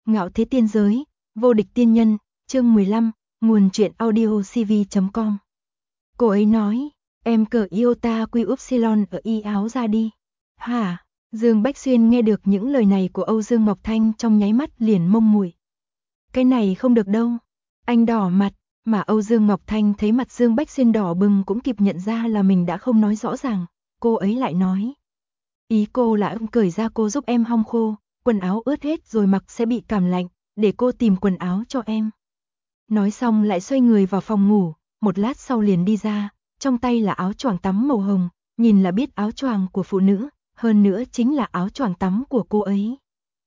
Ngạo thế tiên giới, vô địch tiên nhân, chương 15, nguồn truyện audio cv.com. Cô ấy nói, em cởi iota quy upsilon ở y áo ra đi. Hả? Dương Bách Xuyên nghe được những lời này của Âu Dương Ngọc Thanh trong nháy mắt liền mông muội. Cái này không được đâu. Anh đỏ mặt, mà Âu Dương Ngọc Thanh thấy mặt Dương Bách Xuyên đỏ bừng cũng kịp nhận ra là mình đã không nói rõ ràng. Cô ấy lại nói, ý cô là ông cởi ra cô giúp em hong khô, quần áo ướt hết rồi mặc sẽ bị cảm lạnh, để cô tìm quần áo cho em. Nói xong lại xoay người vào phòng ngủ, một lát sau liền đi ra, trong tay là áo choàng tắm màu hồng, nhìn là biết áo choàng của phụ nữ, hơn nữa chính là áo choàng tắm của cô ấy.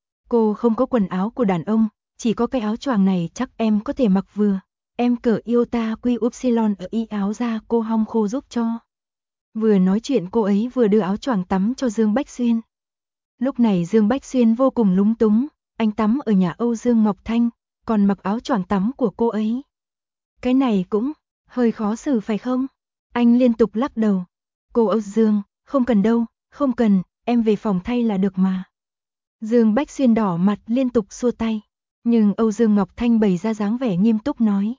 Cô không có quần áo của đàn ông, chỉ có cái áo choàng này chắc em có thể mặc vừa. Em cởi iota quy upsilon ở y áo ra cô hong khô giúp cho. Vừa nói chuyện cô ấy vừa đưa áo choàng tắm cho Dương Bách Xuyên. Lúc này Dương Bách Xuyên vô cùng lúng túng, anh tắm ở nhà Âu Dương Ngọc Thanh, còn mặc áo choàng tắm của cô ấy. Cái này cũng hơi khó xử phải không? Anh liên tục lắc đầu. Cô Âu Dương, không cần đâu, không cần, em về phòng thay là được mà. Dương Bách Xuyên đỏ mặt liên tục xua tay, nhưng Âu Dương Ngọc Thanh bày ra dáng vẻ nghiêm túc nói.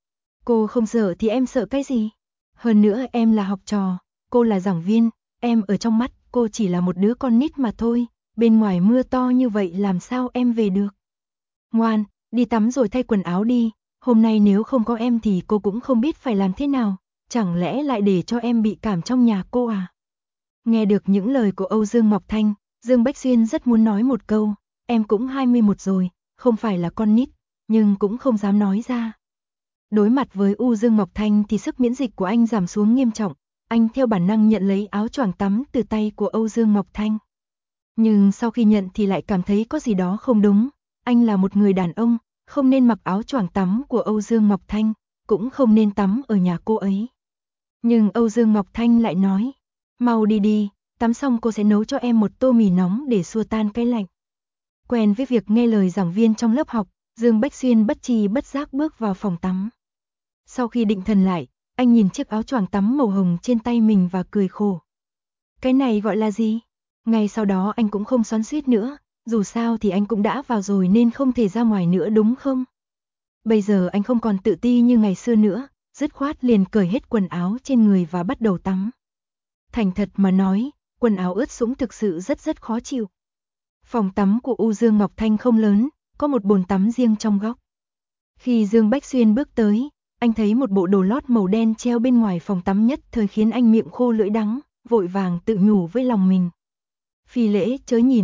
Cô không sợ thì em sợ cái gì? Hơn nữa em là học trò, cô là giảng viên, em ở trong mắt cô chỉ là một đứa con nít mà thôi, bên ngoài mưa to như vậy làm sao em về được. Ngoan, đi tắm rồi thay quần áo đi, hôm nay nếu không có em thì cô cũng không biết phải làm thế nào, chẳng lẽ lại để cho em bị cảm trong nhà cô à? Nghe được những lời của Âu Dương Ngọc Thanh, Dương Bách Xuyên rất muốn nói một câu, em cũng 21 rồi, không phải là con nít, nhưng cũng không dám nói ra. Đối mặt với Âu Dương Ngọc Thanh thì sức miễn dịch của anh giảm xuống nghiêm trọng, anh theo bản năng nhận lấy áo choàng tắm từ tay của Âu Dương Ngọc Thanh. Nhưng sau khi nhận thì lại cảm thấy có gì đó không đúng, anh là một người đàn ông, không nên mặc áo choàng tắm của Âu Dương Ngọc Thanh, cũng không nên tắm ở nhà cô ấy. Nhưng Âu Dương Ngọc Thanh lại nói, mau đi đi, tắm xong cô sẽ nấu cho em một tô mì nóng để xua tan cái lạnh. Quen với việc nghe lời giảng viên trong lớp học, Dương Bách Xuyên bất tri bất giác bước vào phòng tắm. Sau khi định thần lại, anh nhìn chiếc áo choàng tắm màu hồng trên tay mình và cười khổ. Cái này gọi là gì? Ngay sau đó anh cũng không xoắn xuýt nữa, dù sao thì anh cũng đã vào rồi nên không thể ra ngoài nữa đúng không? Bây giờ anh không còn tự ti như ngày xưa nữa, dứt khoát liền cởi hết quần áo trên người và bắt đầu tắm. Thành thật mà nói, quần áo ướt sũng thực sự rất khó chịu. Phòng tắm của Âu Dương Ngọc Thanh không lớn, có một bồn tắm riêng trong góc. Khi Dương Bách Xuyên bước tới, anh thấy một bộ đồ lót màu đen treo bên ngoài phòng tắm nhất thời khiến anh miệng khô lưỡi đắng, vội vàng tự nhủ với lòng mình. Phi lễ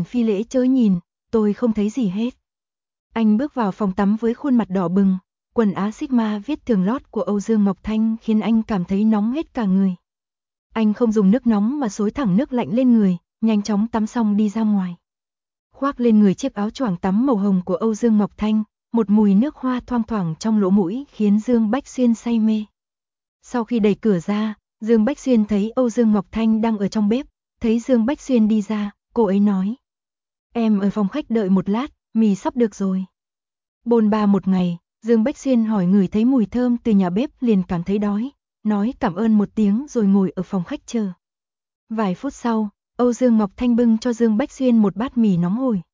chớ nhìn, tôi không thấy gì hết. Anh bước vào phòng tắm với khuôn mặt đỏ bừng, quần áo Sigma viết tường lót của Âu Dương Ngọc Thanh khiến anh cảm thấy nóng hết cả người. Anh không dùng nước nóng mà xối thẳng nước lạnh lên người, nhanh chóng tắm xong đi ra ngoài. Khoác lên người chiếc áo choàng tắm màu hồng của Âu Dương Ngọc Thanh, một mùi nước hoa thoang thoảng trong lỗ mũi khiến Dương Bách Xuyên say mê. Sau khi đẩy cửa ra, Dương Bách Xuyên thấy Âu Dương Ngọc Thanh đang ở trong bếp, thấy Dương Bách Xuyên đi ra, cô ấy nói. Em ở phòng khách đợi một lát, mì sắp được rồi. Bôn ba một ngày, Dương Bách Xuyên hỏi người thấy mùi thơm từ nhà bếp liền cảm thấy đói, nói cảm ơn một tiếng rồi ngồi ở phòng khách chờ. Vài phút sau, Âu Dương Ngọc Thanh bưng cho Dương Bách Xuyên một bát mì nóng hổi.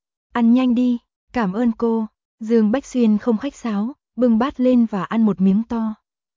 Ăn nhanh đi, cảm ơn cô. Dương Bách Xuyên không khách sáo, bưng bát lên và ăn một miếng to.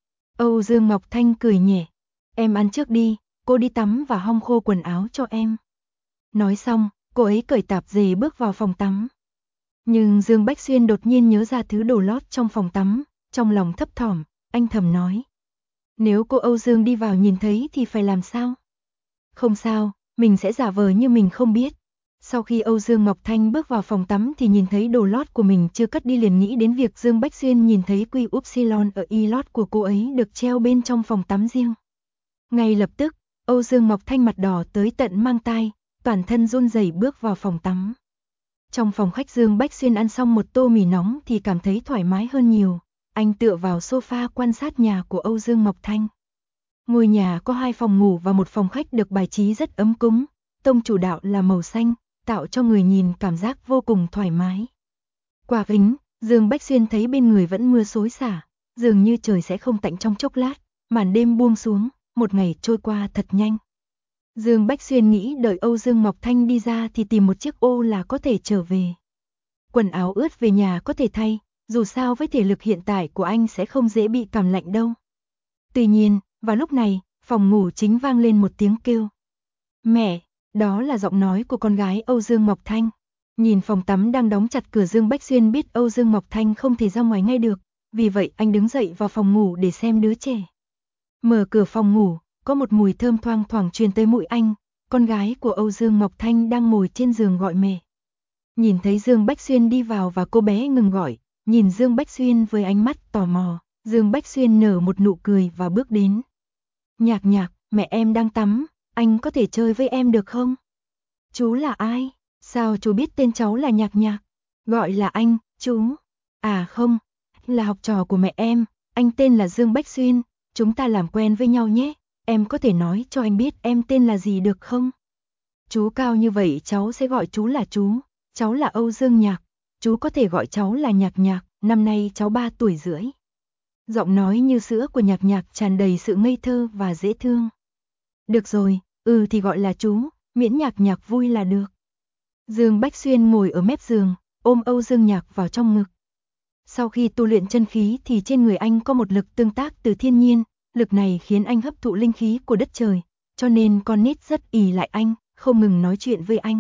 Âu Dương Ngọc Thanh cười nhẹ, em ăn trước đi, cô đi tắm và hong khô quần áo cho em. Nói xong, cô ấy cởi tạp dề bước vào phòng tắm. Nhưng Dương Bách Xuyên đột nhiên nhớ ra thứ đồ lót trong phòng tắm, trong lòng thấp thỏm, anh thầm nói. Nếu cô Âu Dương đi vào nhìn thấy thì phải làm sao? Không sao, mình sẽ giả vờ như mình không biết. Sau khi Âu Dương Ngọc Thanh bước vào phòng tắm thì nhìn thấy đồ lót của mình chưa cất đi liền nghĩ đến việc Dương Bách Xuyên nhìn thấy quy upsilon ở y lót của cô ấy được treo bên trong phòng tắm riêng. Ngay lập tức, Âu Dương Ngọc Thanh mặt đỏ tới tận mang tai, toàn thân run rẩy bước vào phòng tắm. Trong phòng khách Dương Bách Xuyên ăn xong một tô mì nóng thì cảm thấy thoải mái hơn nhiều, anh tựa vào sofa quan sát nhà của Âu Dương Ngọc Thanh. Ngôi nhà có 2 phòng ngủ và một phòng khách được bài trí rất ấm cúng, tông chủ đạo là màu xanh, tạo cho người nhìn cảm giác vô cùng thoải mái. Quả kính, Dương Bách Xuyên thấy bên người vẫn mưa xối xả, dường như trời sẽ không tạnh trong chốc lát, màn đêm buông xuống, một ngày trôi qua thật nhanh. Dương Bách Xuyên nghĩ đợi Âu Dương Ngọc Thanh đi ra thì tìm một chiếc ô là có thể trở về. quần áo ướt về nhà có thể thay, dù sao với thể lực hiện tại của anh sẽ không dễ bị cảm lạnh đâu. Tuy nhiên, vào lúc này, phòng ngủ chính vang lên một tiếng kêu. Mẹ, đó là giọng nói của con gái Âu Dương Mộc Thanh. Nhìn phòng tắm đang đóng chặt cửa, Dương Bách Xuyên biết Âu Dương Mộc Thanh không thể ra ngoài ngay được, vì vậy anh đứng dậy vào phòng ngủ để xem đứa trẻ. Mở cửa phòng ngủ, có một mùi thơm thoang thoảng truyền tới mũi anh, con gái của Âu Dương Mộc Thanh đang ngồi trên giường gọi mẹ. Nhìn thấy Dương Bách Xuyên đi vào và cô bé ngừng gọi, nhìn Dương Bách Xuyên với ánh mắt tò mò, Dương Bách Xuyên nở một nụ cười và bước đến. Nhạc Nhạc, mẹ em đang tắm, anh có thể chơi với em được không? Chú là ai? Sao chú biết tên cháu là Nhạc Nhạc? Gọi là anh, chú. À không, là học trò của mẹ em, anh tên là Dương Bách Xuyên, chúng ta làm quen với nhau nhé, em có thể nói cho anh biết em tên là gì được không? Chú cao như vậy cháu sẽ gọi chú là chú, cháu là Âu Dương Nhạc, chú có thể gọi cháu là Nhạc Nhạc, năm nay cháu 3 tuổi rưỡi. Giọng nói như sữa của Nhạc Nhạc tràn đầy sự ngây thơ và dễ thương. Được rồi, thì gọi là chú, miễn Nhạc Nhạc vui là được. Dương Bách Xuyên ngồi ở mép giường, ôm Âu Dương Nhạc vào trong ngực. Sau khi tu luyện chân khí thì trên người anh có một lực tương tác từ thiên nhiên, lực này khiến anh hấp thụ linh khí của đất trời, cho nên con nít rất ỷ lại anh, không ngừng nói chuyện với anh.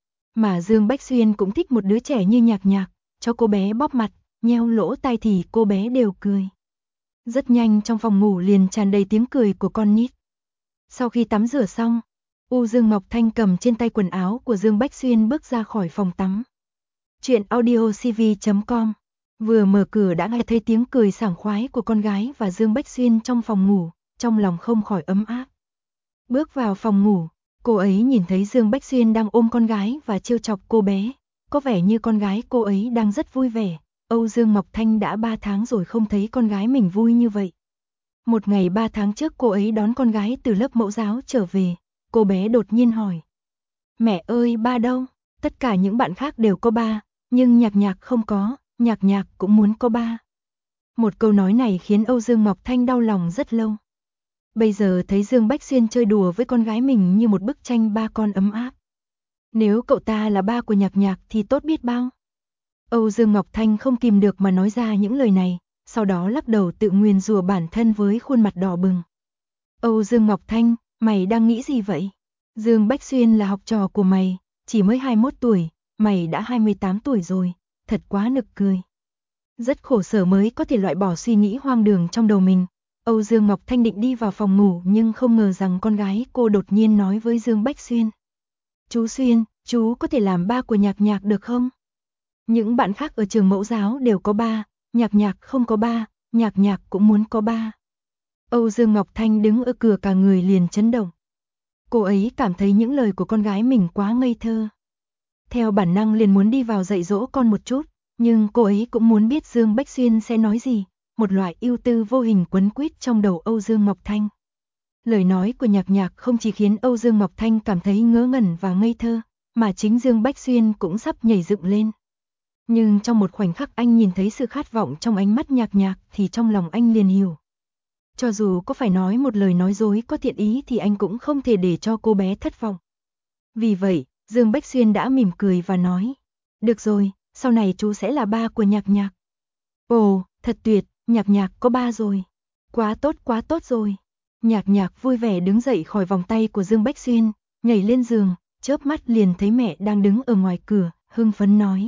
Mà Dương Bách Xuyên cũng thích một đứa trẻ như Nhạc Nhạc, cho cô bé bóp mặt, nheo lỗ tai thì cô bé đều cười. Rất nhanh trong phòng ngủ liền tràn đầy tiếng cười của con nít. Sau khi tắm rửa xong, Âu Dương Mộc Thanh cầm trên tay quần áo của Dương Bách Xuyên bước ra khỏi phòng tắm. Chuyện audiocv.com. Vừa mở cửa đã nghe thấy tiếng cười sảng khoái của con gái và Dương Bách Xuyên trong phòng ngủ, trong lòng không khỏi ấm áp. Bước vào phòng ngủ, cô ấy nhìn thấy Dương Bách Xuyên đang ôm con gái và trêu chọc cô bé, có vẻ như con gái cô ấy đang rất vui vẻ. Âu Dương Mộc Thanh đã 3 tháng rồi không thấy con gái mình vui như vậy. Một ngày 3 tháng trước cô ấy đón con gái từ lớp mẫu giáo trở về, cô bé đột nhiên hỏi. Mẹ ơi, ba đâu? Tất cả những bạn khác đều có ba, nhưng Nhạc Nhạc không có, Nhạc Nhạc cũng muốn có ba. Một câu nói này khiến Âu Dương Mộc Thanh đau lòng rất lâu. Bây giờ thấy Dương Bách Xuyên chơi đùa với con gái mình như một bức tranh ba con ấm áp. Nếu cậu ta là ba của Nhạc Nhạc thì tốt biết bao. Âu Dương Mộc Thanh không kìm được mà nói ra những lời này, sau đó lắc đầu tự nguyền rủa bản thân với khuôn mặt đỏ bừng. Âu Dương Mộc Thanh, mày đang nghĩ gì vậy? Dương Bách Xuyên là học trò của mày, chỉ mới 21 tuổi, mày đã 28 tuổi rồi, thật quá nực cười. Rất khổ sở mới có thể loại bỏ suy nghĩ hoang đường trong đầu mình. Âu Dương Mộc Thanh định đi vào phòng ngủ nhưng không ngờ rằng con gái cô đột nhiên nói với Dương Bách Xuyên. Chú Xuyên, chú có thể làm ba của Nhạc Nhạc được không? Những bạn khác ở trường mẫu giáo đều có ba, Nhạc Nhạc không có ba, Nhạc Nhạc cũng muốn có ba. Âu Dương Mộc Thanh đứng ở cửa cả người liền chấn động. Cô ấy cảm thấy những lời của con gái mình quá ngây thơ. Theo bản năng liền muốn đi vào dạy dỗ con một chút, nhưng cô ấy cũng muốn biết Dương Bách Xuyên sẽ nói gì, một loại ưu tư vô hình quấn quýt trong đầu Âu Dương Mộc Thanh. Lời nói của Nhạc Nhạc không chỉ khiến Âu Dương Mộc Thanh cảm thấy ngớ ngẩn và ngây thơ, mà chính Dương Bách Xuyên cũng sắp nhảy dựng lên. Nhưng trong một khoảnh khắc anh nhìn thấy sự khát vọng trong ánh mắt Nhạc Nhạc thì trong lòng anh liền hiểu. Cho dù có phải nói một lời nói dối có thiện ý thì anh cũng không thể để cho cô bé thất vọng. Vì vậy, Dương Bách Xuyên đã mỉm cười và nói. Được rồi, sau này chú sẽ là ba của Nhạc Nhạc. Ồ, thật tuyệt, Nhạc Nhạc có ba rồi. Quá tốt rồi. Nhạc Nhạc vui vẻ đứng dậy khỏi vòng tay của Dương Bách Xuyên, nhảy lên giường, chớp mắt liền thấy mẹ đang đứng ở ngoài cửa, hưng phấn nói.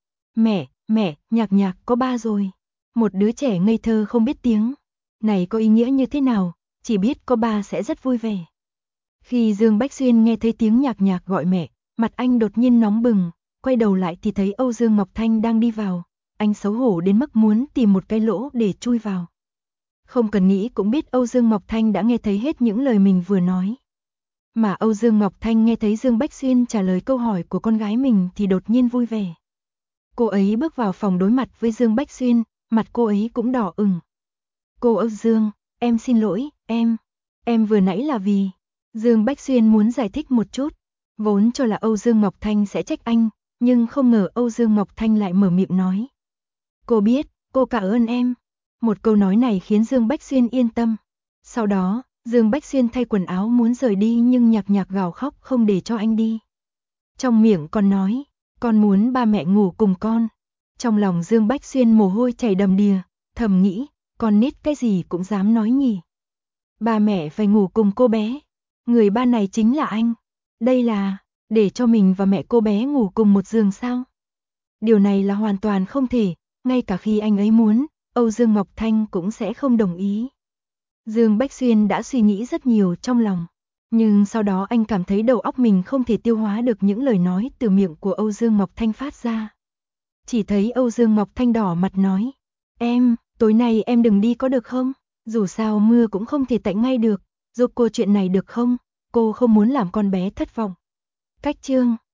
Mẹ, Nhạc Nhạc có ba rồi. Một đứa trẻ ngây thơ không biết tiếng. Này có ý nghĩa như thế nào, chỉ biết có ba sẽ rất vui vẻ. Khi Dương Bách Xuyên nghe thấy tiếng Nhạc Nhạc gọi mẹ, mặt anh đột nhiên nóng bừng, quay đầu lại thì thấy Âu Dương Mộc Thanh đang đi vào. Anh xấu hổ đến mức muốn tìm một cái lỗ để chui vào. Không cần nghĩ cũng biết Âu Dương Mộc Thanh đã nghe thấy hết những lời mình vừa nói. Mà Âu Dương Mộc Thanh nghe thấy Dương Bách Xuyên trả lời câu hỏi của con gái mình thì đột nhiên vui vẻ. Cô ấy bước vào phòng đối mặt với Dương Bách Xuyên, mặt cô ấy cũng đỏ ửng. Cô Âu Dương, em xin lỗi, em vừa nãy là vì... Dương Bách Xuyên muốn giải thích một chút, vốn cho là Âu Dương Mộc Thanh sẽ trách anh, nhưng không ngờ Âu Dương Mộc Thanh lại mở miệng nói. Cô biết, cô cảm ơn em. Một câu nói này khiến Dương Bách Xuyên yên tâm. Sau đó, Dương Bách Xuyên thay quần áo muốn rời đi nhưng Nhạc Nhạc gào khóc không để cho anh đi. Trong miệng còn nói, con muốn ba mẹ ngủ cùng con. Trong lòng Dương Bách Xuyên mồ hôi chảy đầm đìa, thầm nghĩ, con nít cái gì cũng dám nói nhỉ. Ba mẹ phải ngủ cùng cô bé. Người ba này chính là anh. Đây là, để cho mình và mẹ cô bé ngủ cùng một giường sao? Điều này là hoàn toàn không thể, ngay cả khi anh ấy muốn, Âu Dương Ngọc Thanh cũng sẽ không đồng ý. Dương Bách Xuyên đã suy nghĩ rất nhiều trong lòng, nhưng sau đó anh cảm thấy đầu óc mình không thể tiêu hóa được những lời nói từ miệng của Âu Dương Ngọc Thanh phát ra. Chỉ thấy Âu Dương Ngọc Thanh đỏ mặt nói, em, tối nay em đừng đi có được không? Dù sao mưa cũng không thể tạnh ngay được, giúp cô chuyện này được không? Cô không muốn làm con bé thất vọng. Cách chương